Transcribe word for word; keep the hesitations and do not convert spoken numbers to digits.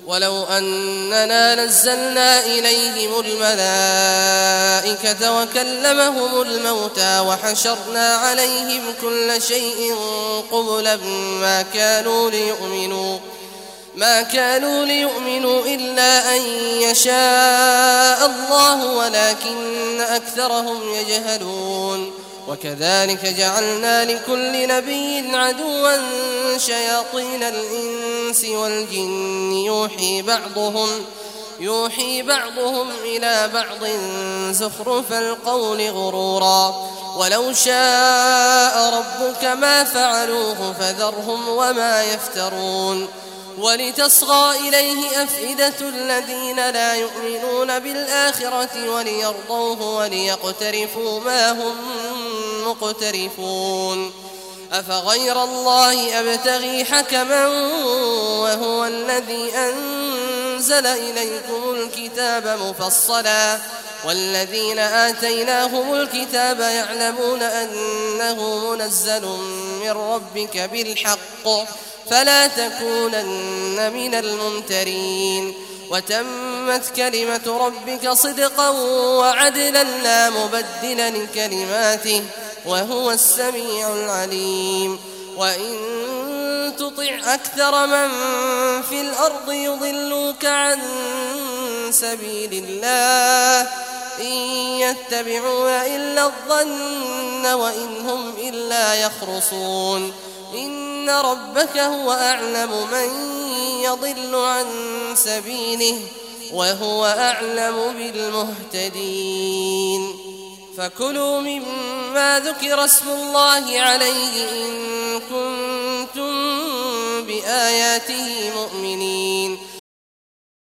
ولو أننا نزلنا إليهم الملائكة وكلمهم الموتى وحشرنا عليهم كل شيء قبلا ما كانوا ليؤمنوا ما كانوا ليؤمنوا إلا أن يشاء الله ولكن أكثرهم يجهلون. وكذلك جعلنا لكل نبي عدوا شياطين الإنس والجن يوحي بعضهم يوحي بعضهم إلى بعض زخرف القول غرورا ولو شاء ربك ما فعلوه فذرهم وما يفترون. ولتصغى إليه أفئدة الذين لا يؤمنون بالآخرة وليرضوه وليقترفوا ما هم مقترفون. أفغير الله أبتغي حكما وهو الذي أنزل إليكم الكتاب مفصلا والذين آتيناهم الكتاب يعلمون أنه منزل من ربك بالحق فلا تكونن من الممترين. وتمت كلمة ربك صدقا وعدلا لا مبدل لكلماته وهو السميع العليم. وإن تطع أكثر من في الأرض يضلوك عن سبيل الله إن يتبعون إلا الظن وإن هم إلا يخرصون. إن ربك هو أعلم من يضل عن سبيله وهو أعلم بالمهتدين. فكلوا مما ذكر اسم الله عليه إن كنتم بآياته مؤمنين.